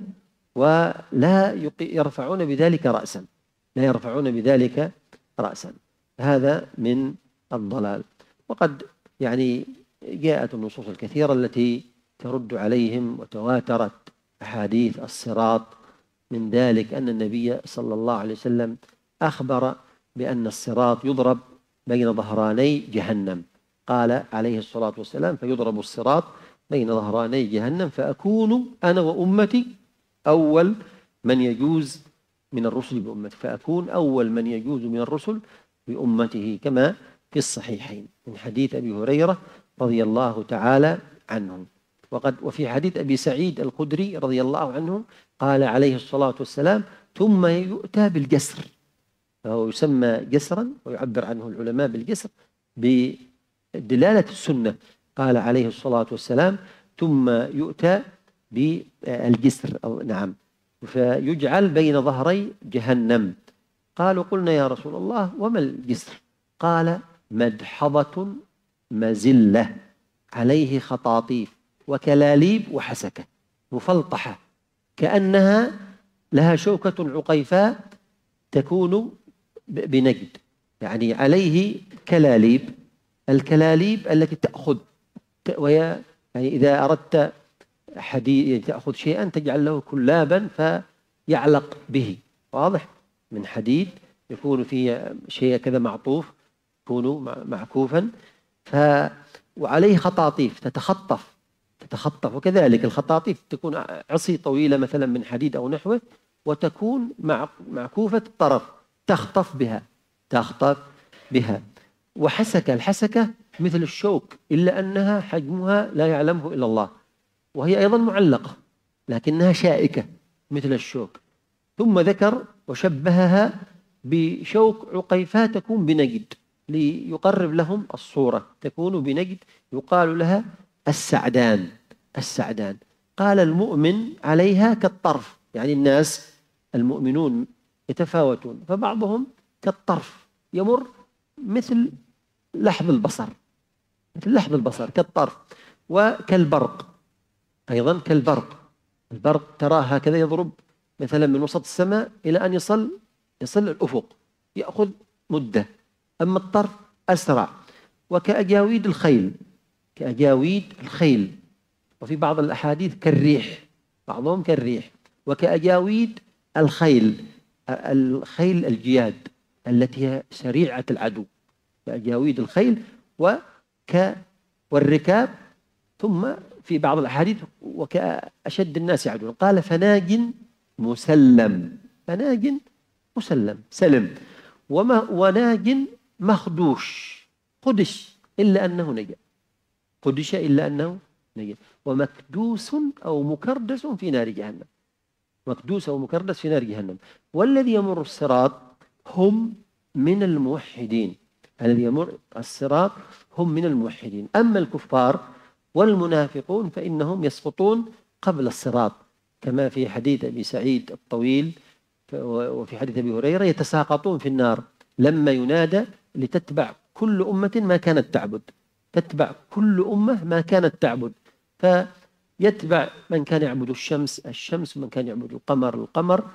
ولا يرفعون بذلك رأسا، لا يرفعون بذلك رأسا. هذا من الضلال. وقد يعني جاءت النصوص الكثيرة التي ترد عليهم، وتواترت أحاديث الصراط. من ذلك أن النبي صلى الله عليه وسلم أخبر بأن الصراط يضرب بين ظهراني جهنم، قال عليه الصلاة والسلام: فيضرب الصراط بين ظهراني جهنم فأكون أنا وأمتي أول من يجوز من الرسل بأمته، فأكون أول من يجوز من الرسل بأمته، كما في الصحيحين من حديث أبي هريرة رضي الله تعالى عنه. وقد وفي حديث أبي سعيد الخدري رضي الله عنه قال عليه الصلاة والسلام: ثم يؤتى بالجسر، فهو يسمى جسرا ويعبر عنه العلماء بالجسر بدلالة السنة. قال عليه الصلاة والسلام: ثم يؤتى بالجسر، أو نعم، فيجعل بين ظهري جهنم. قالوا: قلنا يا رسول الله وما الجسر؟ قال: مدحضة مزلة عليه خطاطيف وكلاليب وحسكة مفلطحة كأنها لها شوكة عقيفاء تكون بنجد، يعني عليه كلاليب. الكلاليب التي تأخذ وهي يعني إذا أردت حديد تأخذ شيئا تجعل له كلابا فيعلق به، واضح، من حديد يكون فيه شيء كذا معطوف، يكون معكوفا، ف وعليه خطاطيف تتخطف تتخطف وكذلك الخطاطيف تكون عصي طويلة مثلا من حديد أو نحوه، وتكون معكوفة الطرف تخطف بها تخطف بها وحسكة، الحسكة مثل الشوك إلا أنها حجمها لا يعلمه إلا الله، وهي أيضا معلقة لكنها شائكة مثل الشوك. ثم ذكر وشبهها بشوك عقيفاء تكون بنجد ليقرب لهم الصورة، تكون بنجد يقال لها السعدان. السعدان قال: المؤمن عليها كالطرف، يعني الناس المؤمنون يتفاوتون، فبعضهم كالطرف يمر مثل لحظ البصر، مثل لحظ البصر كالطرف، وكالبرق أيضا كالبرق. البرق تراه هكذا يضرب مثلا من وسط السماء إلى أن يصل يصل الأفق، يأخذ مدة. أما الطرف أسرع. وكأجاويد الخيل كأجاويد الخيل وفي بعض الأحاديث كالريح، بعضهم كالريح. وكأجاويد الخيل الخيل الجياد التي هي سريعة العدو، كأجاويد الخيل. وك والركاب. ثم في بعض الأحاديث وكأشد الناس يعدون. قال: فناج مسلم، فناج مسلم سلم، وما وناج مخدوش قدش إلا أنه نجا، قدش إلا أنه نجا، ومكدوس أو مكردس في نار جهنم، مكدوس أو مكردس في نار جهنم. والذي يمر الصراط هم من الموحدين، الذي يمر الصراط هم من الموحدين. أما الكفار والمنافقون فإنهم يسقطون قبل الصراط، كما في حديث أبي سعيد الطويل وفي حديث أبي هريرة: يتساقطون في النار لما ينادى لتتبع كل أمة ما كانت تعبد، تتبع كل أمة ما كانت تعبد، فيتبع من كان يعبد الشمس الشمس، ومن كان يعبد القمر القمر،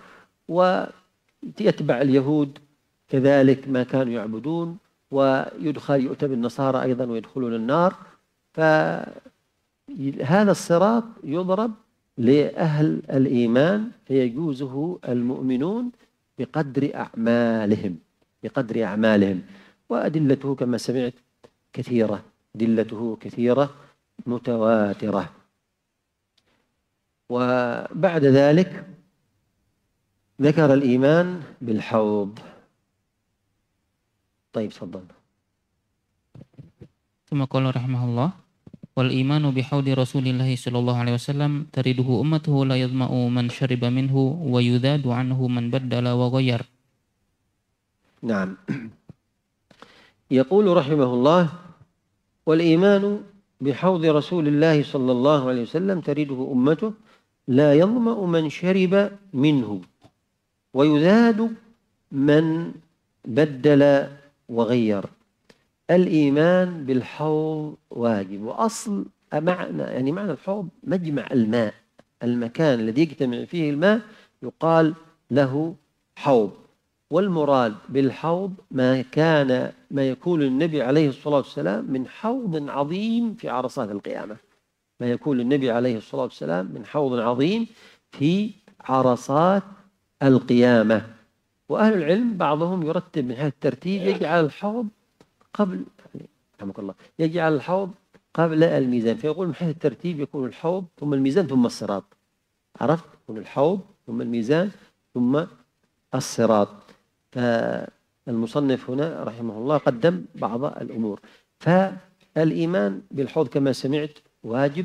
ويتبع اليهود كذلك ما كانوا يعبدون، ويدخل يؤتى بالنصارى أيضا ويدخلون النار. فهذا الصراط يضرب لأهل الإيمان فيجوزه المؤمنون بقدر أعمالهم بقدر أعمالهم وأدلته كما سمعت كثيرة، أدلته كثيرة متواترة. وبعد ذلك ذكر الإيمان بالحوض. طيب تفضل. ثم قال رحمه الله: والإيمان بحوض رسول الله صلى الله عليه وسلم ترده أمته لا يظمأ من شرب منه ويذاد عنه من بدل وغير. نعم. يقول رحمه الله: والإيمان بحوض رسول الله صلى الله عليه وسلم ترده أمته لا يظمأ من شرب منه ويذاد من بدل وغير. الإيمان بالحوض واجب، وأصل معنى يعني معنى الحوض مجمع الماء، المكان الذي يجتمع فيه الماء يقال له حوض. والمراد بالحوض ما كان ما يكون النبي عليه الصلاة والسلام من حوض عظيم في عرصات القيامة، ما يكون النبي عليه الصلاة والسلام من حوض عظيم في عرصات القيامة. وأهل العلم بعضهم يرتب من هذا الترتيب، يجعل الحوض قبل رحمك الله يجعل الحوض قبل الميزان، فيقول من حيث الترتيب يكون الحوض ثم الميزان ثم الصراط. عرفت؟ يكون الحوض ثم الميزان ثم الصراط. فالمصنف هنا رحمه الله قدم بعض الأمور. فالإيمان بالحوض كما سمعت واجب،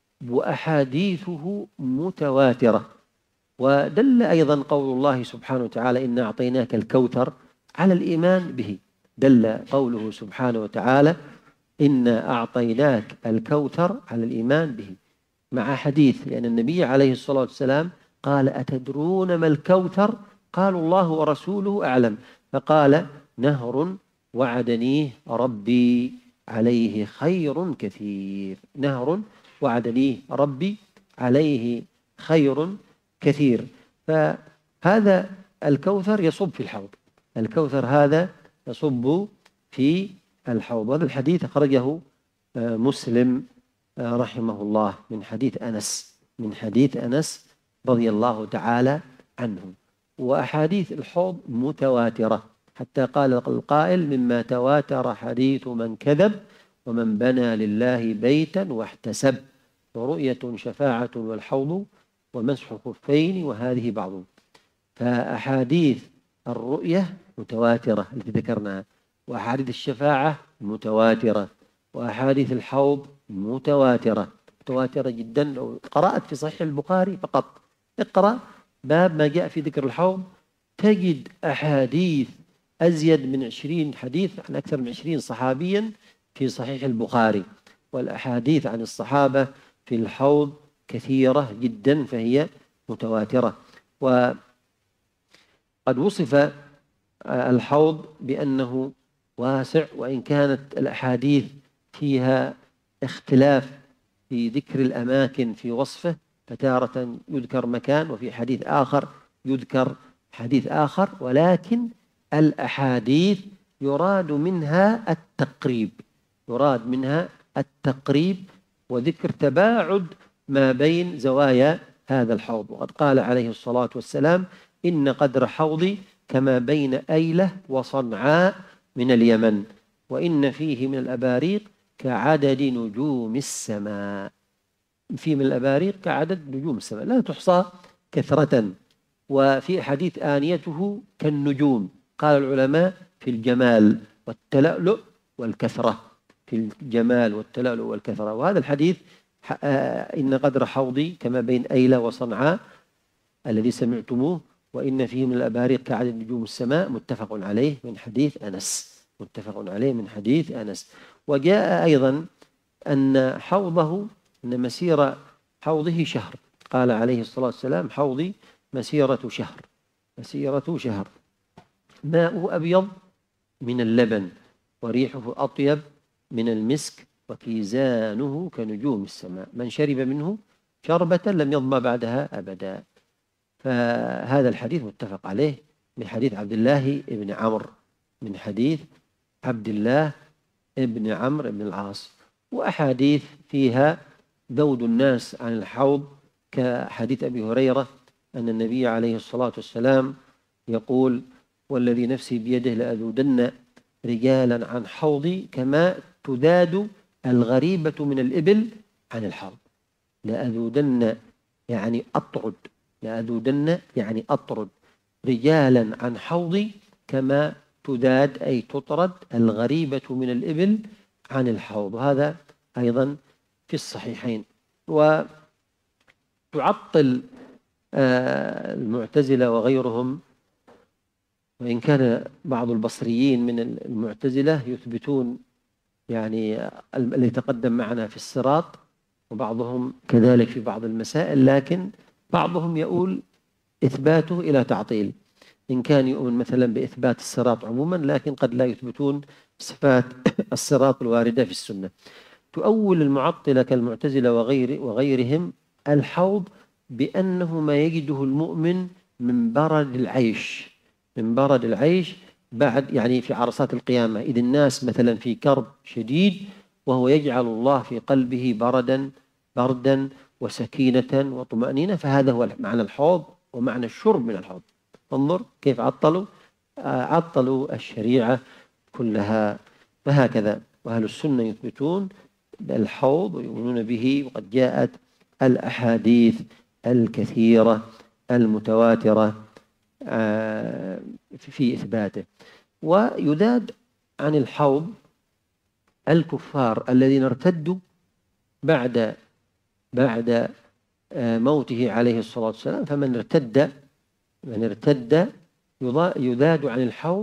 وأحاديثه متواترة. ودل أيضا قول الله سبحانه وتعالى: إنا أعطيناك الكوثر على الإيمان به. دل قوله سبحانه وتعالى: إنا أعطيناك الكوثر على الإيمان به، مع حديث لأن النبي عليه الصلاة والسلام قال: أتدرون ما الكوثر؟ قالوا الله ورسوله أعلم. فقال: نهر وعدنيه ربي عليه خير كثير. نهر وعدنيه ربي عليه خير كثير. فهذا الكوثر يصب في الحوض، الكوثر هذا يصب في الحوض. وهذا الحديث أخرجه مسلم رحمه الله من حديث أنس من حديث أنس رضي الله تعالى عنه. وأحاديث الحوض متواترة، حتى قال القائل: مما تواتر حديث من كذب ومن بنى لله بيتا واحتسب، ورؤية شفاعة والحوض ومسح خفين وهذه بعض. فأحاديث الرؤية متواترة التي ذكرناها، وأحاديث الشفاعة متواترة، وأحاديث الحوض متواترة متواترة جدا. لو قرأت في صحيح البخاري فقط، اقرأ باب ما جاء في ذكر الحوض، تجد أحاديث أزيد من عشرين حديث عن أكثر من عشرين صحابيا في صحيح البخاري. والأحاديث عن الصحابة في الحوض كثيرة جدا، فهي متواترة. وقد وصف الحوض بأنه واسع، وإن كانت الأحاديث فيها اختلاف في ذكر الأماكن في وصفه، فتارة يذكر مكان وفي حديث آخر يذكر حديث آخر، ولكن الأحاديث يراد منها التقريب يراد منها التقريب وذكر تباعد ما بين زوايا هذا الحوض. وقد قال عليه الصلاة والسلام: إن قدر حوضي كما بين أيلة وصنعاء من اليمن، وإن فيه من الأباريق كعدد نجوم السماء. فيه من الأباريق كعدد نجوم السماء، لا تحصى كثرة. وفي حديث آنيته كالنجوم. قال العلماء: في الجمال والتلألؤ والكثرة، في الجمال والتلألؤ والكثرة. وهذا الحديث إن قدر حوضي كما بين أيلة وصنعاء الذي سمعتموه، وإن فيه من الأباريق كعدد نجوم السماء، متفق عليه من حديث أنس متفق عليه من حديث أنس. وجاء أيضا أن حوضه أن مسيرة حوضه شهر. قال عليه الصلاة والسلام: حوضي مسيرة شهر مسيرة شهر ماؤه أبيض من اللبن وريحه أطيب من المسك وكيزانه كنجوم السماء، من شرب منه شربة لم يظمأ بعدها أبدا. فهذا الحديث متفق عليه من حديث عبد الله بن عمرو من حديث عبد الله بن عمرو بن العاص. وأحاديث فيها ذود الناس عن الحوض، كحديث أبي هريرة أن النبي عليه الصلاة والسلام يقول: والذي نفسي بيده لأذودن رجالا عن حوضي كما تذاد الغريبة من الإبل عن الحوض. لأذودن يعني أطرد لأذودن يعني أطرد رجالا عن حوضي كما تذاد أي تطرد الغريبة من الإبل عن الحوض، وهذا أيضا في الصحيحين. وتعطل المعتزلة وغيرهم، وإن كان بعض البصريين من المعتزلة يثبتون يعني اللي تقدم معنا في الصراط، وبعضهم كذلك في بعض المسائل، لكن بعضهم يقول إثباته إلى تعطيل، إن كان يؤمن مثلا بإثبات الصراط عموما، لكن قد لا يثبتون صفات الصراط الواردة في السنة. تؤول المعطلة كالمعتزلة وغير وغيرهم الحوض بأنه ما يجده المؤمن من برد العيش، من برد العيش بعد يعني في عرصات القيامة، إذ الناس مثلا في كرب شديد وهو يجعل الله في قلبه بردا بردا وسكينة وطمأنينة، فهذا هو معنى الحوض ومعنى الشرب من الحوض. انظر كيف عطلوا عطلوا الشريعة كلها. فهكذا وأهل السنة يثبتون الحوض ويؤمنون به، وقد جاءت الأحاديث الكثيرة المتواترة في إثباته. ويذاد عن الحوض الكفار الذين ارتدوا بعد بعد موته عليه الصلاة والسلام، فمن ارتد من ارتد يذاد عن الحوض،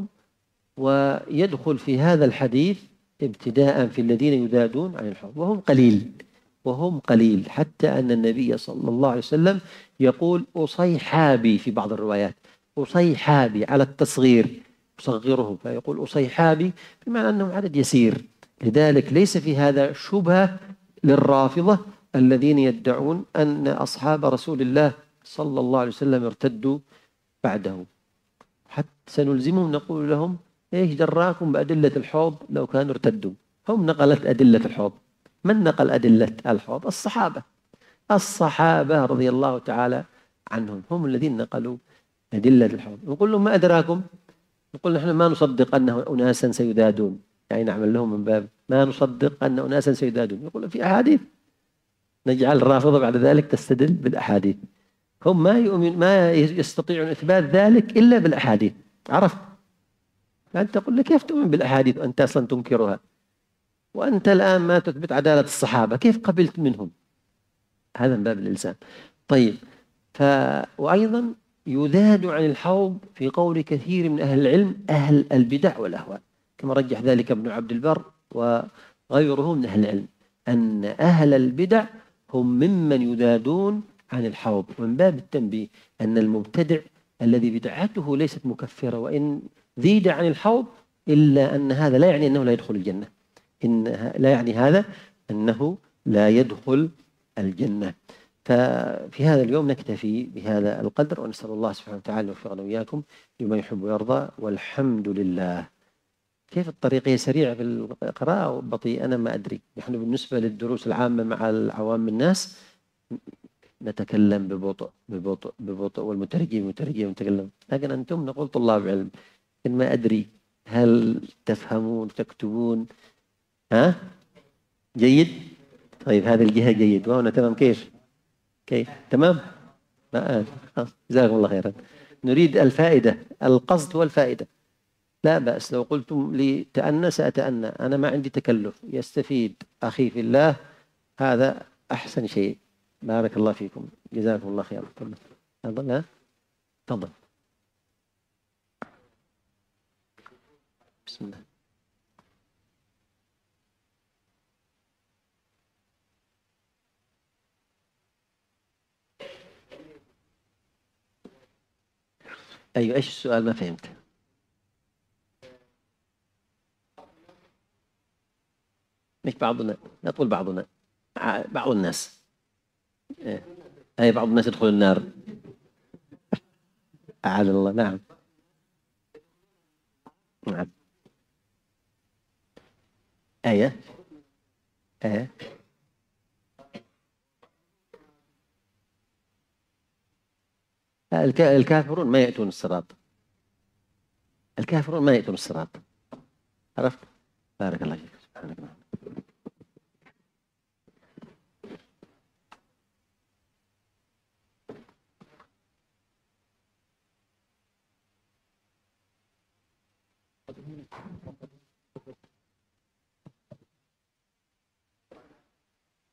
ويدخل في هذا الحديث ابتداء في الذين يذادون عن الحوض، وهم قليل وهم قليل حتى أن النبي صلى الله عليه وسلم يقول أصيحابي في بعض الروايات، أصيحابي على التصغير يصغره، فيقول أصيحابي بمعنى أنه عدد يسير. لذلك ليس في هذا شبهة للرافضة الذين يدعون أن أصحاب رسول الله صلى الله عليه وسلم ارتدوا بعده. حتى سنلزمهم نقول لهم إيش دراكم بأدلة الحوض لو كانوا ارتدوا؟ هم نقلت أدلة الحوض. من نقل أدلة الحوض؟ الصحابة الصحابة رضي الله تعالى عنهم، هم الذين نقلوا أدلة الحوض. نقول لهم ما أدراكم؟ نقول نحن ما نصدق أنه أناسا سيذادون، يعني نعمل لهم من باب ما نصدق أن أناسا سيذادون. يقول في أحاديث، نجعل الرافضة بعد ذلك تستدل بالأحاديث. هم ما يؤمن ما يستطيعون إثبات ذلك إلا بالأحاديث. عرفت؟ فأنت تقول لك كيف تؤمن بالأحاديث وأنت أصلا تنكرها، وأنت الآن ما تثبت عدالة الصحابة، كيف قبلت منهم؟ هذا من باب الإلزام. طيب، ف... وأيضا يذاد عن الحوض في قول كثير من أهل العلم أهل البدع والأهواء، كما رجح ذلك ابن عبد البر وغيره من أهل العلم، أن أهل البدع هم ممن يذادون عن الحوض. ومن باب التنبيه أن المبتدع الذي بدعته ليست مكفرة وإن زيد عن الحوض، إلا أن هذا لا يعني أنه لا يدخل الجنة، إن لا يعني هذا أنه لا يدخل الجنة. ففي هذا اليوم نكتفي بهذا القدر، ونسأل الله سبحانه وتعالى يوفقنا وإياكم لما يحب ويرضى، والحمد لله. كيف الطريقة سريعة في القراءة أو بطيء؟ أنا ما أدري. نحن بالنسبة للدروس العامة مع العوام الناس نتكلم ببطء ببطء ببطء، والمترجم مترجم متكلم، لكن أنتم نقول طلاب علم، إن ما أدري هل تفهمون تكتبون؟ ها؟ جيد؟ طيب هذه الجهة جيد، وهنا تمام. كيف؟ كيف؟ تمام؟ آه. جزاكم الله خيرا. نريد الفائدة، القصد والفائدة. لا بأس لو قلتم لي تأنى سأتأنى، أنا ما عندي تكلف، يستفيد أخي في الله، هذا أحسن شيء. بارك الله فيكم، جزاكم الله خيرا. تفضل. تفضل. بسم الله. أيوة، إيش السؤال؟ ما فهمت. مش بعضنا، لا تقول بعضنا، بعض الناس. أي بعض الناس يدخل النار. أعاذ الله. نعم نعم. آية آية الكافرون ما يأتون الصراط، الكافرون ما يأتون الصراط. عرفت؟ بارك الله فيك. سبحانك اللهم.